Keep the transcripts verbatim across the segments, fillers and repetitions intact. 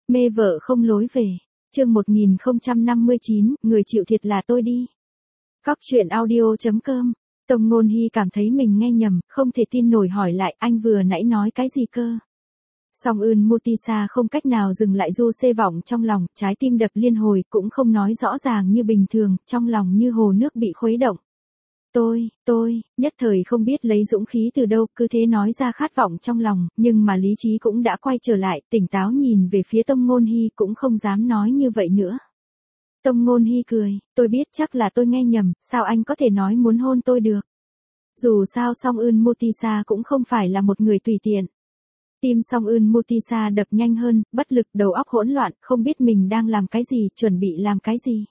Mê vợ không lối về. Chương một nghìn không trăm năm mươi chín, người chịu thiệt là tôi đi. Cóc truyện audio chấm com. Tông Ngôn Hy cảm thấy mình nghe nhầm, không thể tin nổi hỏi lại anh vừa nãy nói cái gì cơ. Song Ưn Mutisa không cách nào dừng lại du xê vọng trong lòng, trái tim đập liên hồi, cũng không nói rõ ràng như bình thường, trong lòng như hồ nước bị khuấy động. Tôi, tôi, nhất thời không biết lấy dũng khí từ đâu, cứ thế nói ra khát vọng trong lòng, nhưng mà lý trí cũng đã quay trở lại, tỉnh táo nhìn về phía Tông Ngôn Hy cũng không dám nói như vậy nữa. Tông Ngôn Hy cười, tôi biết chắc là tôi nghe nhầm, sao anh có thể nói muốn hôn tôi được. Dù sao Song Ưn Mutisa cũng không phải là một người tùy tiện. Tim Song Ưn Mutisa đập nhanh hơn, bất lực, đầu óc hỗn loạn, không biết mình đang làm cái gì, chuẩn bị làm cái gì.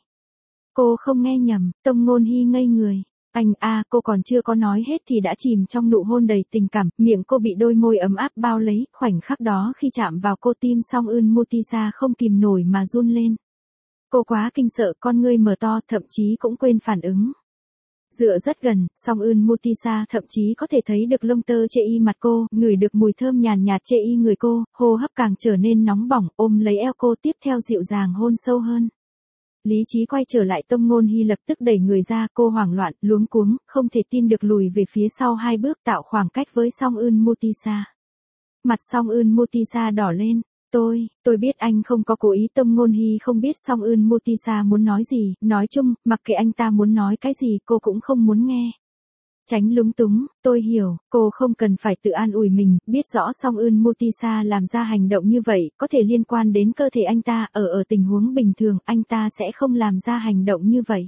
Cô không nghe nhầm, Tông Ngôn Hy ngây người. Anh a, à, cô còn chưa có nói hết thì đã chìm trong nụ hôn đầy tình cảm, miệng cô bị đôi môi ấm áp bao lấy, khoảnh khắc đó khi chạm vào cô tim Song Ưn Mutisa không kìm nổi mà run lên. Cô quá kinh sợ, con ngươi mở to, thậm chí cũng quên phản ứng. Dựa rất gần, Song Ưn Mutisa thậm chí có thể thấy được lông tơ chê y mặt cô, ngửi được mùi thơm nhàn nhạt chê y người cô, hô hấp càng trở nên nóng bỏng, ôm lấy eo cô tiếp theo dịu dàng hôn sâu hơn. Lý trí quay trở lại, Tông Ngôn Hy lập tức đẩy người ra, cô hoảng loạn, luống cuống, không thể tin được lùi về phía sau hai bước tạo khoảng cách với Song Ưn Mutisa. Mặt Song Ưn Mutisa đỏ lên. Tôi, tôi biết anh không có cố ý. Tông Ngôn Hy không biết Song Ưn Mutisa muốn nói gì, nói chung, mặc kệ anh ta muốn nói cái gì cô cũng không muốn nghe. Tránh lúng túng, tôi hiểu, cô không cần phải tự an ủi mình, biết rõ Song Ưn Mutisa làm ra hành động như vậy, có thể liên quan đến cơ thể anh ta, ở ở tình huống bình thường, anh ta sẽ không làm ra hành động như vậy.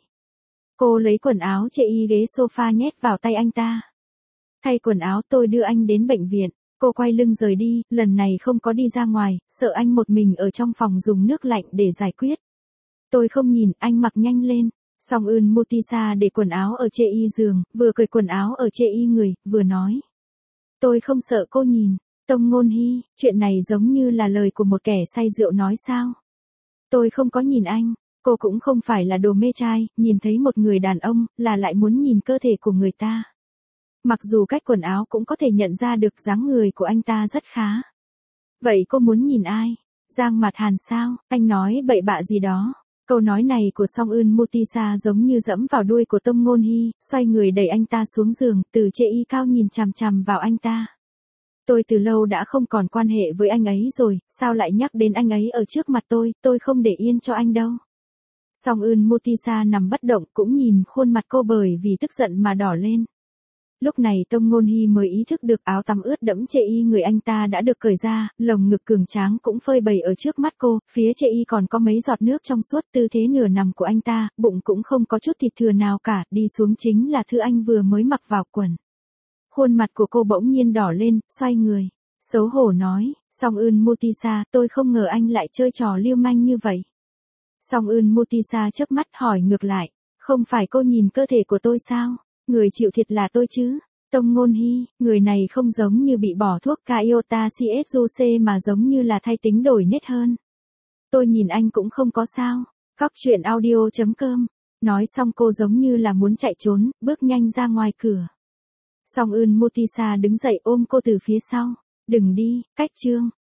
Cô lấy quần áo chê y ghế sofa nhét vào tay anh ta. Thay quần áo, tôi đưa anh đến bệnh viện. Cô quay lưng rời đi, lần này không có đi ra ngoài, sợ anh một mình ở trong phòng dùng nước lạnh để giải quyết. Tôi không nhìn, anh mặc nhanh lên. Song Ưn Mutisa để quần áo ở chê y giường, vừa cởi quần áo ở chê y người, vừa nói. Tôi không sợ cô nhìn. Tông Ngôn Hy, chuyện này giống như là lời của một kẻ say rượu nói sao. Tôi không có nhìn anh, cô cũng không phải là đồ mê trai, nhìn thấy một người đàn ông, là lại muốn nhìn cơ thể của người ta. Mặc dù cách quần áo cũng có thể nhận ra được dáng người của anh ta rất khá. Vậy cô muốn nhìn ai? Giang Mạt Hàn sao? Anh nói bậy bạ gì đó. Câu nói này của Song Ưn Mutisa giống như dẫm vào đuôi của Tông Ngôn Hy, xoay người đẩy anh ta xuống giường, từ chê y cao nhìn chằm chằm vào anh ta. Tôi từ lâu đã không còn quan hệ với anh ấy rồi, sao lại nhắc đến anh ấy ở trước mặt tôi, tôi không để yên cho anh đâu. Song Ưn Mutisa nằm bất động, cũng nhìn khuôn mặt cô bởi vì tức giận mà đỏ lên. Lúc này Tông Ngôn Hy mới ý thức được áo tắm ướt đẫm chê y người anh ta đã được cởi ra, lồng ngực cường tráng cũng phơi bày ở trước mắt cô, phía chê y còn có mấy giọt nước trong suốt, tư thế nửa nằm của anh ta, bụng cũng không có chút thịt thừa nào cả, đi xuống chính là thứ anh vừa mới mặc vào quần. Khuôn mặt của cô bỗng nhiên đỏ lên, xoay người, xấu hổ nói, Song Ưn Mutisa, tôi không ngờ anh lại chơi trò lưu manh như vậy. Song Ưn Mutisa chớp mắt hỏi ngược lại, không phải cô nhìn cơ thể của tôi sao? Người chịu thiệt là tôi chứ. Tông Ngôn Hy, người này không giống như bị bỏ thuốc Iota Csuc mà giống như là thay tính đổi nết hơn. Tôi nhìn anh cũng không có sao. Cóc truyện audio chấm com. Nói xong cô giống như là muốn chạy trốn, bước nhanh ra ngoài cửa. Song Ưn Mutisa đứng dậy ôm cô từ phía sau. Đừng đi, cách chương.